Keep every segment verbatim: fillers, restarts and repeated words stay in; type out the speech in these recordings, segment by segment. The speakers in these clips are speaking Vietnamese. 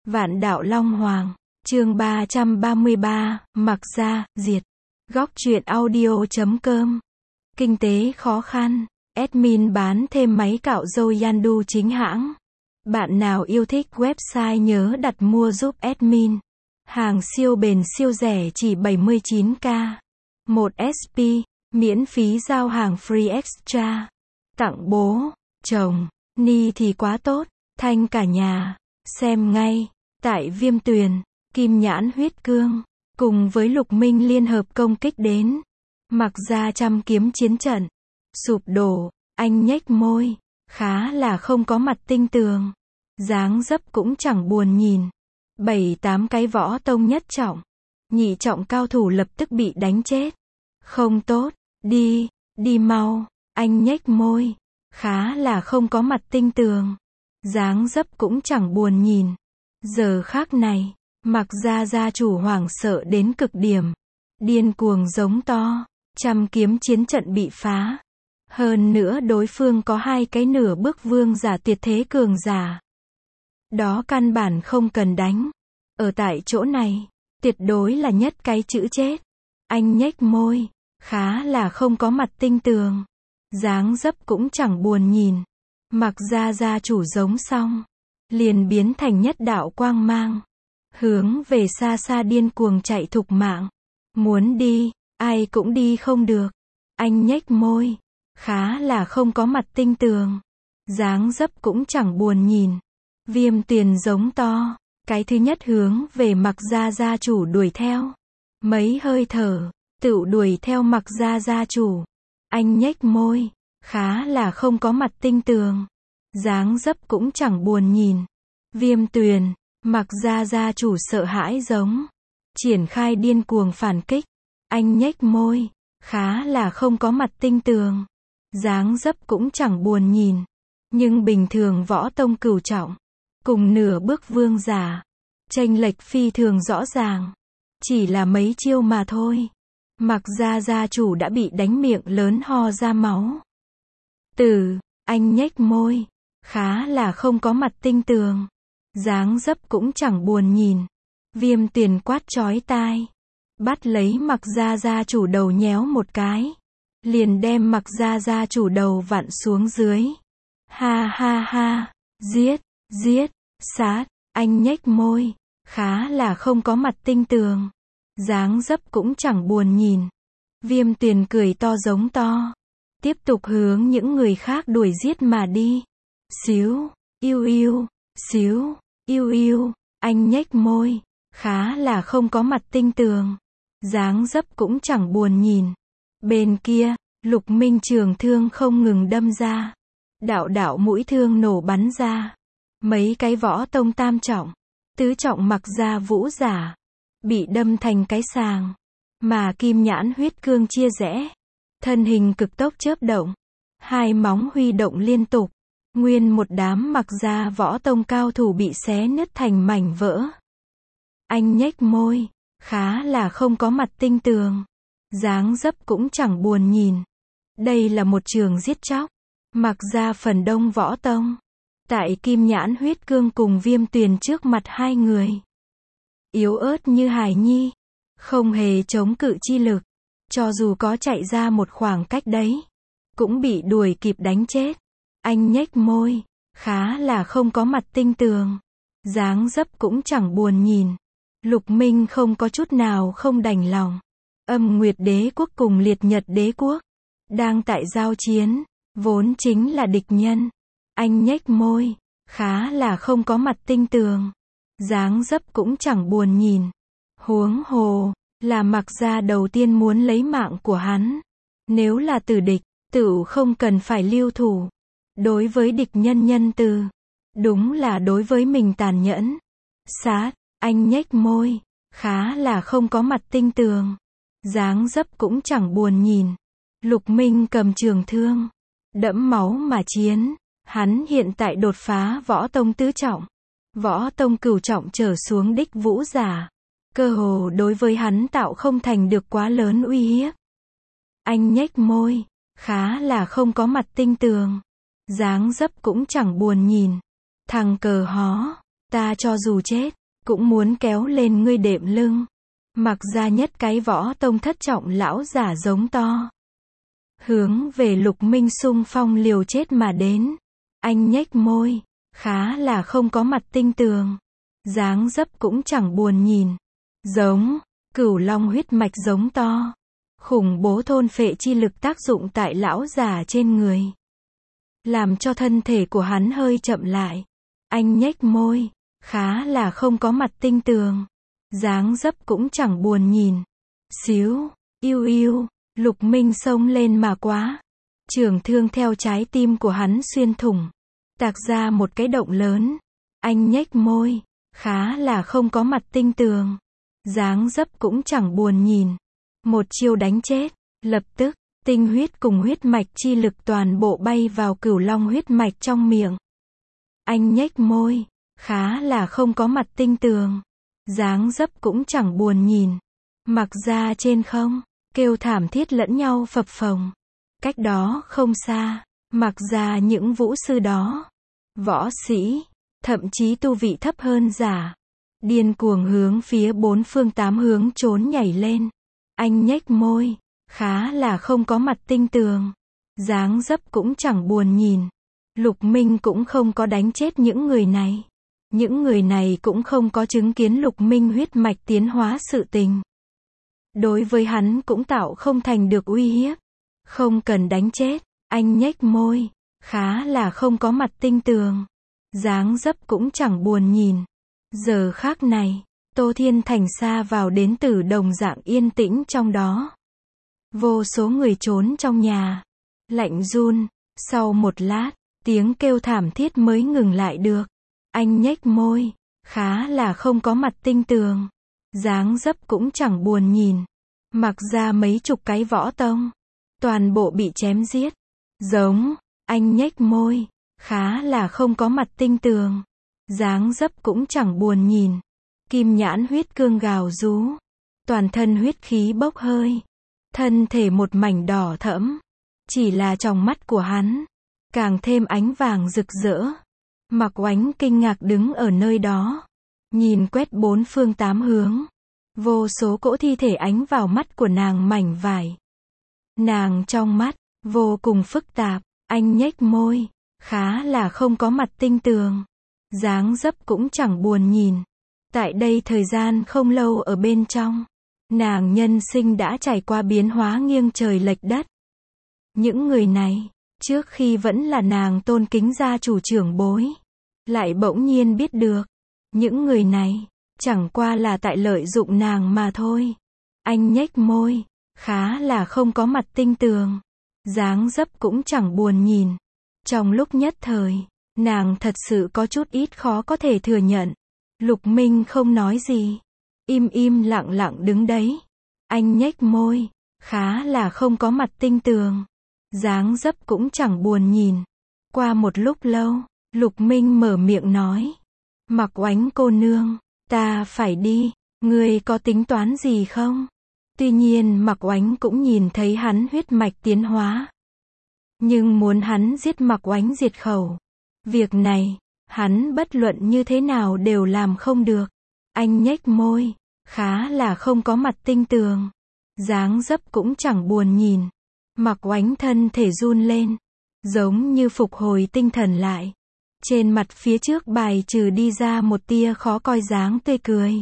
Vạn đạo Long Hoàng, chương ba trăm ba mươi ba, Mặc Gia, diệt. Góc truyện audio chấm com. Kinh tế khó khăn, admin bán thêm máy cạo râu Yandu chính hãng. Bạn nào yêu thích website nhớ đặt mua giúp admin. Hàng siêu bền siêu rẻ chỉ bảy mươi chín k. một ét pê, miễn phí giao hàng free extra. Tặng bố, chồng, ni thì quá tốt, thanh cả nhà. Xem ngay, tại Viêm Tuyền, Kim Nhãn Huyết Cương, cùng với Lục Minh liên hợp công kích đến. Mặc Gia trăm kiếm chiến trận. Sụp đổ, anh nhếch môi, khá là không có mặt tinh tường. Dáng dấp cũng chẳng buồn nhìn. Bảy tám cái võ tông nhất trọng. Nhị trọng cao thủ lập tức bị đánh chết. Không tốt, đi, đi mau, anh nhếch môi, khá là không có mặt tinh tường. Dáng dấp cũng chẳng buồn nhìn. Giờ khác này, Mặc Gia gia chủ hoảng sợ đến cực điểm. Điên cuồng giống to, trăm kiếm chiến trận bị phá. Hơn nữa đối phương có hai cái nửa bước vương giả tuyệt thế cường giả. Đó căn bản không cần đánh. Ở tại chỗ này, tuyệt đối là nhất cái chữ chết. Anh nhếch môi, khá là không có mặt tinh tường. Dáng dấp cũng chẳng buồn nhìn. Mặc Gia gia chủ giống xong, liền biến thành nhất đạo quang mang, hướng về xa xa điên cuồng chạy thục mạng. Muốn đi, ai cũng đi không được. Anh nhếch môi, khá là không có mặt tinh tường. Dáng dấp cũng chẳng buồn nhìn. Viêm Tuyền giống to, cái thứ nhất hướng về Mặc Gia gia chủ đuổi theo. Mấy hơi thở, tựu đuổi theo Mặc Gia gia chủ. Anh nhếch môi, khá là không có mặt tinh tường. Dáng dấp cũng chẳng buồn nhìn. Viêm Tuyền, Mặc Gia gia chủ sợ hãi giống. Triển khai điên cuồng phản kích. Anh nhếch môi, khá là không có mặt tinh tường. Dáng dấp cũng chẳng buồn nhìn. Nhưng bình thường võ tông cửu trọng, cùng nửa bước vương giả, chênh lệch phi thường rõ ràng. Chỉ là mấy chiêu mà thôi. Mặc Gia gia chủ đã bị đánh miệng lớn ho ra máu. Từ, anh nhếch môi, khá là không có mặt tinh tường. Dáng dấp cũng chẳng buồn nhìn. Viêm Tuyền quát chói tai, bắt lấy Mặc Gia gia chủ đầu nhéo một cái, liền đem Mặc Gia gia chủ đầu vặn xuống dưới. Ha ha ha, giết, giết, sát, anh nhếch môi, khá là không có mặt tinh tường. Dáng dấp cũng chẳng buồn nhìn. Viêm Tuyền cười to giống to, tiếp tục hướng những người khác đuổi giết mà đi. Xíu, yêu yêu, xíu, yêu yêu, anh nhếch môi, khá là không có mặt tinh tường. Dáng dấp cũng chẳng buồn nhìn. Bên kia, Lục Minh trường thương không ngừng đâm ra. Đạo đạo mũi thương nổ bắn ra. Mấy cái võ tông tam trọng, tứ trọng Mặc Gia vũ giả, bị đâm thành cái sàng. Mà Kim Nhãn Huyết Cương chia rẽ. Thân hình cực tốc chớp động. Hai móng huy động liên tục. Nguyên một đám Mặc Gia võ tông cao thủ bị xé nứt thành mảnh vỡ. Anh nhếch môi, khá là không có mặt tinh tường. Dáng dấp cũng chẳng buồn nhìn. Đây là một trường giết chóc. Mặc Gia phần đông võ tông, tại Kim Nhãn Huyết Cương cùng Viêm Tuyền trước mặt hai người, yếu ớt như hài nhi, không hề chống cự chi lực. Cho dù có chạy ra một khoảng cách đấy, cũng bị đuổi kịp đánh chết. Anh nhếch môi, khá là không có mặt tinh tường. Dáng dấp cũng chẳng buồn nhìn. Lục Minh không có chút nào không đành lòng. Âm Nguyệt Đế quốc cùng Liệt Nhật Đế quốc đang tại giao chiến, vốn chính là địch nhân. Anh nhếch môi, khá là không có mặt tinh tường. Dáng dấp cũng chẳng buồn nhìn. Huống hồ, là Mặc Gia đầu tiên muốn lấy mạng của hắn. Nếu là tử địch, tựu không cần phải lưu thủ. Đối với địch nhân nhân từ, đúng là đối với mình tàn nhẫn. Sát, anh nhếch môi, khá là không có mặt tinh tường. Dáng dấp cũng chẳng buồn nhìn. Lục Minh cầm trường thương, đẫm máu mà chiến. Hắn hiện tại đột phá võ tông tứ trọng, võ tông cửu trọng trở xuống đích vũ giả. Cơ hồ đối với hắn tạo không thành được quá lớn uy hiếp. Anh nhếch môi, khá là không có mặt tinh tường. Dáng dấp cũng chẳng buồn nhìn. Thằng cờ hó, ta cho dù chết, cũng muốn kéo lên ngươi đệm lưng. Mặc Ra nhất cái võ tông thất trọng lão giả giống to. Hướng về Lục Minh xung phong liều chết mà đến. Anh nhếch môi, khá là không có mặt tinh tường. Dáng dấp cũng chẳng buồn nhìn. Giống, Cửu Long huyết mạch giống to. Khủng bố thôn phệ chi lực tác dụng tại lão giả trên người. Làm cho thân thể của hắn hơi chậm lại. Anh nhếch môi, khá là không có mặt tinh tường. Dáng dấp cũng chẳng buồn nhìn. Xíu, yêu yêu, Lục Minh xông lên mà quá. Trường thương theo trái tim của hắn xuyên thủng. Tạc ra một cái động lớn. Anh nhếch môi, khá là không có mặt tinh tường. Dáng dấp cũng chẳng buồn nhìn. Một chiêu đánh chết. Lập tức, tinh huyết cùng huyết mạch chi lực toàn bộ bay vào Cửu Long huyết mạch trong miệng. Anh nhếch môi, khá là không có mặt tinh tường. Dáng dấp cũng chẳng buồn nhìn. Mặc Ra trên không, kêu thảm thiết lẫn nhau phập phồng. Cách đó không xa, Mặc Ra những vũ sư đó, võ sĩ, thậm chí tu vị thấp hơn giả, điên cuồng hướng phía bốn phương tám hướng trốn nhảy lên. Anh nhếch môi, khá là không có mặt tinh tường. Dáng dấp cũng chẳng buồn nhìn. Lục Minh cũng không có đánh chết những người này. Những người này cũng không có chứng kiến Lục Minh huyết mạch tiến hóa sự tình. Đối với hắn cũng tạo không thành được uy hiếp. Không cần đánh chết. Anh nhếch môi, khá là không có mặt tinh tường. Dáng dấp cũng chẳng buồn nhìn. Giờ khác này, Tô Thiên Thành xa vào đến Tử đồng dạng yên tĩnh trong đó. Vô số người trốn trong nhà. Lạnh run. Sau một lát, tiếng kêu thảm thiết mới ngừng lại được. Anh nhếch môi, khá là không có mặt tinh tường. Dáng dấp cũng chẳng buồn nhìn. Mặc Ra mấy chục cái võ tông. Toàn bộ bị chém giết. Giống, anh nhếch môi, khá là không có mặt tinh tường. Dáng dấp cũng chẳng buồn nhìn. Kim nhãn huyết cương gào rú. Toàn thân huyết khí bốc hơi. Thân thể một mảnh đỏ thẫm. Chỉ là trong mắt của hắn, càng thêm ánh vàng rực rỡ. Mặc Oánh kinh ngạc đứng ở nơi đó. Nhìn quét bốn phương tám hướng. Vô số cỗ thi thể ánh vào mắt của nàng mảnh vải. Nàng trong mắt, vô cùng phức tạp. Anh nhếch môi, khá là không có mặt tinh tường. Dáng dấp cũng chẳng buồn nhìn. Tại đây thời gian không lâu ở bên trong, nàng nhân sinh đã trải qua biến hóa nghiêng trời lệch đất. Những người này, trước khi vẫn là nàng tôn kính gia chủ trưởng bối, lại bỗng nhiên biết được. Những người này, chẳng qua là tại lợi dụng nàng mà thôi. Anh nhếch môi, khá là không có mặt tinh tường. Dáng dấp cũng chẳng buồn nhìn. Trong lúc nhất thời, nàng thật sự có chút ít khó có thể thừa nhận. Lục Minh không nói gì. Im im lặng lặng đứng đấy. Anh nhếch môi, khá là không có mặt tinh tường. Dáng dấp cũng chẳng buồn nhìn. Qua một lúc lâu, Lục Minh mở miệng nói. Mặc Oánh cô nương, ta phải đi. Ngươi có tính toán gì không? Tuy nhiên Mặc Oánh cũng nhìn thấy hắn huyết mạch tiến hóa. Nhưng muốn hắn giết Mặc Oánh diệt khẩu. Việc này, hắn bất luận như thế nào đều làm không được. Anh nhếch môi, khá là không có mặt tinh tường. Dáng dấp cũng chẳng buồn nhìn. Mặc Oánh thân thể run lên, giống như phục hồi tinh thần lại. Trên mặt phía trước bài trừ đi ra một tia khó coi dáng tươi cười.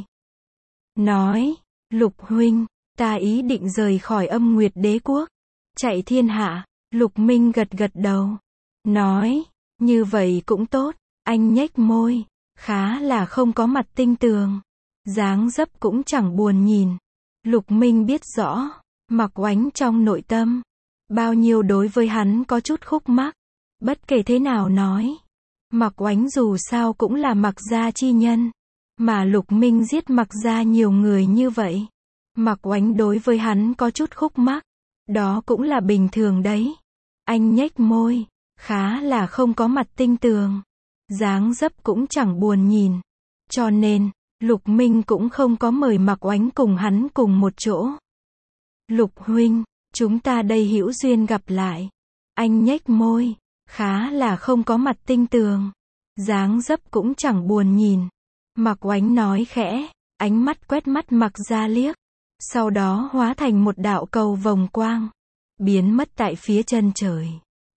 Nói, Lục huynh, ta ý định rời khỏi Âm Nguyệt Đế quốc, chạy thiên hạ. Lục Minh gật gật đầu. Nói, như vậy cũng tốt. Anh nhếch môi, khá là không có mặt tinh tường. Dáng dấp cũng chẳng buồn nhìn. Lục Minh biết rõ, Mặc Oánh trong nội tâm, bao nhiêu đối với hắn có chút khúc mắc. Bất kể thế nào nói, Mặc Oánh dù sao cũng là Mặc gia chi nhân. Mà Lục Minh giết Mặc gia nhiều người như vậy. Mặc Oánh đối với hắn có chút khúc mắc. Đó cũng là bình thường đấy. Anh nhếch môi, khá là không có mặt tinh tường. Dáng dấp cũng chẳng buồn nhìn. Cho nên, Lục Minh cũng không có mời Mặc Oánh cùng hắn cùng một chỗ. Lục huynh, chúng ta đây hữu duyên gặp lại. Anh nhếch môi, khá là không có mặt tinh tường. Dáng dấp cũng chẳng buồn nhìn. Mạc Oánh nói khẽ, ánh mắt quét mắt Mạc Gia liếc. Sau đó hóa thành một đạo cầu vồng quang. Biến mất tại phía chân trời.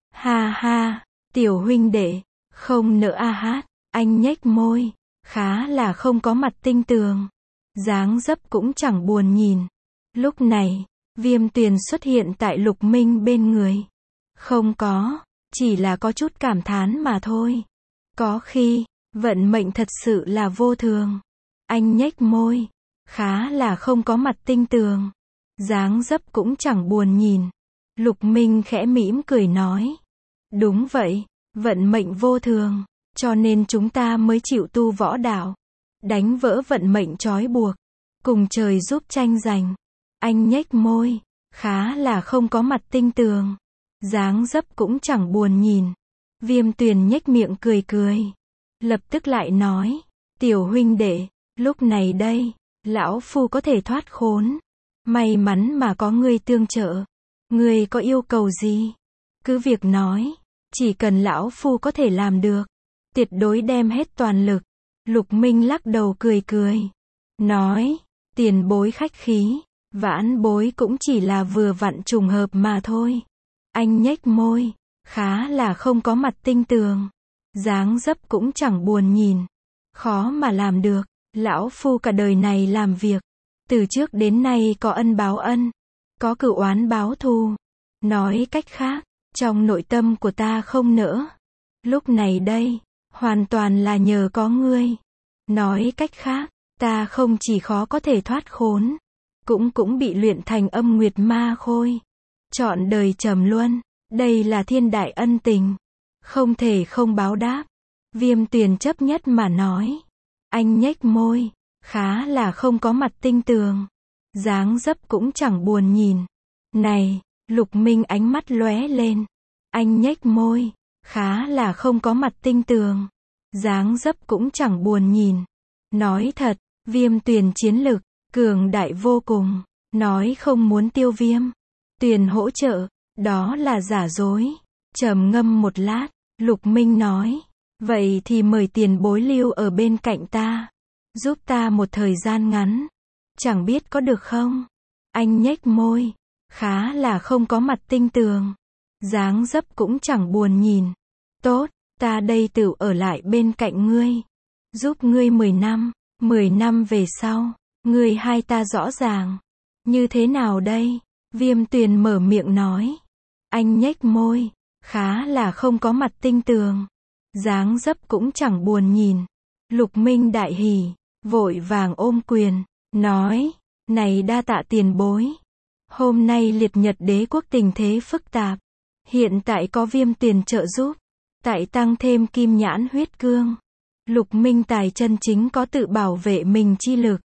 Ha ha, tiểu huynh đệ, không nỡ a hát. Anh nhếch môi, khá là không có mặt tinh tường. Dáng dấp cũng chẳng buồn nhìn. Lúc này, Viêm Tuyền xuất hiện tại Lục Minh bên người. Không có, chỉ là có chút cảm thán mà thôi. Có khi, vận mệnh thật sự là vô thường. Anh nhếch môi, khá là không có mặt tinh tường. Dáng dấp cũng chẳng buồn nhìn. Lục Minh khẽ mỉm cười nói. Đúng vậy, vận mệnh vô thường, cho nên chúng ta mới chịu tu võ đạo. Đánh vỡ vận mệnh trói buộc, cùng trời giúp tranh giành. Anh nhếch môi, khá là không có mặt tinh tường. Dáng dấp cũng chẳng buồn nhìn. Viêm Tuyền nhếch miệng cười cười. Lập tức lại nói, tiểu huynh đệ, lúc này đây, lão phu có thể thoát khốn. May mắn mà có ngươi tương trợ. Ngươi có yêu cầu gì? Cứ việc nói, chỉ cần lão phu có thể làm được, tuyệt đối đem hết toàn lực. Lục Minh lắc đầu cười cười. Nói, tiền bối khách khí, vãn bối cũng chỉ là vừa vặn trùng hợp mà thôi. Anh nhếch môi, khá là không có mặt tinh tường. Dáng dấp cũng chẳng buồn nhìn. Khó mà làm được, lão phu cả đời này làm việc. Từ trước đến nay có ân báo ân, có cửu oán báo thù. Nói cách khác, trong nội tâm của ta không nỡ. Lúc này đây, hoàn toàn là nhờ có ngươi. Nói cách khác, ta không chỉ khó có thể thoát khốn, cũng cũng bị luyện thành âm nguyệt ma khôi. Trọn đời trầm luân, đây là thiên đại ân tình. Không thể không báo đáp. Viêm Tuyền chấp nhất mà nói. Anh nhếch môi, khá là không có mặt tinh tường. Dáng dấp cũng chẳng buồn nhìn. Này, Lục Minh ánh mắt lóe lên. Anh nhếch môi, khá là không có mặt tinh tường. Dáng dấp cũng chẳng buồn nhìn. Nói thật, Viêm Tuyền chiến lực, cường đại vô cùng. Nói không muốn tiêu Viêm Tuyền hỗ trợ, đó là giả dối. Trầm ngâm một lát, Lục Minh nói. Vậy thì mời tiền bối lưu ở bên cạnh ta. Giúp ta một thời gian ngắn. Chẳng biết có được không? Anh nhếch môi, khá là không có mặt tinh tường. Dáng dấp cũng chẳng buồn nhìn. Tốt, ta đây tự ở lại bên cạnh ngươi. Giúp ngươi mười năm, mười năm về sau, ngươi hai ta rõ ràng. Như thế nào đây? Viêm Tuyền mở miệng nói. Anh nhếch môi, khá là không có mặt tinh tường. Dáng dấp cũng chẳng buồn nhìn. Lục Minh đại hỉ, vội vàng ôm quyền, nói, này đa tạ tiền bối. Hôm nay liệt nhật đế quốc tình thế phức tạp. Hiện tại có Viêm Tuyền trợ giúp. Tại tăng thêm kim nhãn huyết cương. Lục Minh tài chân chính có tự bảo vệ mình chi lực.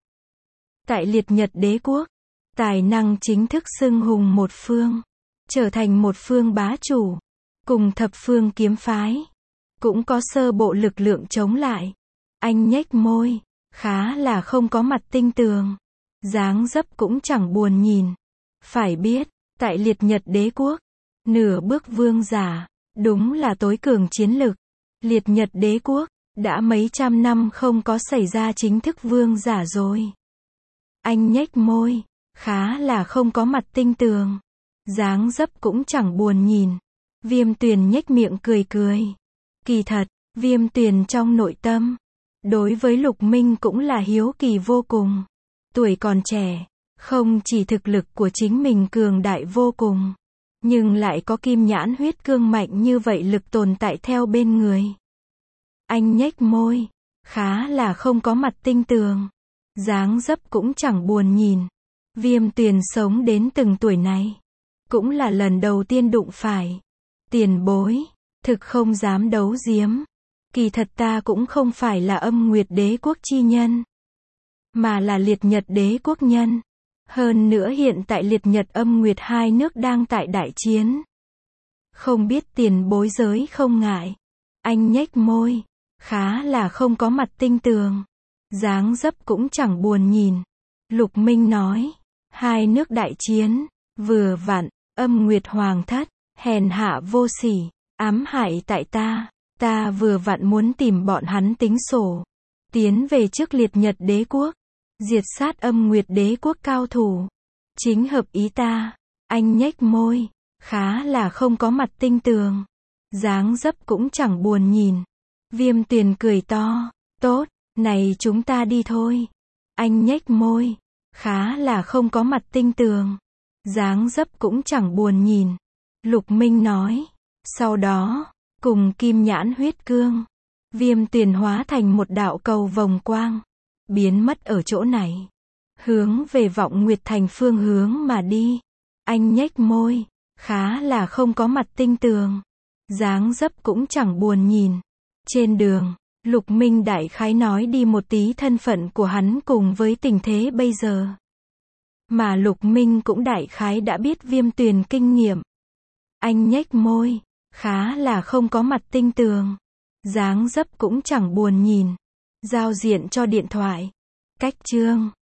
Tại liệt nhật đế quốc, tài năng chính thức xưng hùng một phương. Trở thành một phương bá chủ. Cùng thập phương kiếm phái. Cũng có sơ bộ lực lượng chống lại. Anh nhếch môi, khá là không có mặt tinh tường. Dáng dấp cũng chẳng buồn nhìn. Phải biết, tại liệt nhật đế quốc, nửa bước vương giả, đúng là tối cường chiến lực. Liệt nhật đế quốc, đã mấy trăm năm không có xảy ra chính thức vương giả rồi. Anh nhếch môi, khá là không có mặt tinh tường. Dáng dấp cũng chẳng buồn nhìn. Viêm Tuyền nhếch miệng cười cười. Kỳ thật, Viêm Tuyền trong nội tâm, đối với Lục Minh cũng là hiếu kỳ vô cùng. Tuổi còn trẻ, không chỉ thực lực của chính mình cường đại vô cùng, nhưng lại có kim nhãn huyết cương mạnh như vậy lực tồn tại theo bên người. Anh nhếch môi, khá là không có mặt tinh tường. Dáng dấp cũng chẳng buồn nhìn. Viêm Tuyền sống đến từng tuổi này, cũng là lần đầu tiên đụng phải. Tiền bối, thực không dám đấu giếm. Kỳ thật ta cũng không phải là âm nguyệt đế quốc chi nhân, mà là liệt nhật đế quốc nhân. Hơn nữa hiện tại liệt nhật âm nguyệt hai nước đang tại đại chiến. Không biết tiền bối giới không ngại. Anh nhếch môi, khá là không có mặt tinh tường. Dáng dấp cũng chẳng buồn nhìn. Lục Minh nói, hai nước đại chiến, vừa vặn, âm nguyệt hoàng thất, hèn hạ vô sỉ, ám hại tại ta. Ta vừa vặn muốn tìm bọn hắn tính sổ. tiến về trước liệt nhật đế quốc, diệt sát âm nguyệt đế quốc cao thủ. Chính hợp ý ta. Anh nhếch môi, khá là không có mặt tinh tường. Dáng dấp cũng chẳng buồn nhìn. Viêm Tuyền cười to, tốt, này chúng ta đi thôi. Anh nhếch môi, khá là không có mặt tinh tường. Dáng dấp cũng chẳng buồn nhìn. Lục Minh nói. Sau đó, cùng kim nhãn huyết cương, Viêm Tuyền hóa thành một đạo cầu vòng quang, biến mất ở chỗ này. Hướng về Vọng Nguyệt Thành phương hướng mà đi. Anh nhếch môi, khá là không có mặt tinh tường. Dáng dấp cũng chẳng buồn nhìn. Trên đường, Lục Minh đại khái nói đi một tí thân phận của hắn cùng với tình thế bây giờ. Mà Lục Minh cũng đại khái đã biết Viêm Tuyền kinh nghiệm. Anh nhếch môi, khá là không có mặt tinh tường. Dáng dấp cũng chẳng buồn nhìn. Giao diện cho điện thoại. Cách chương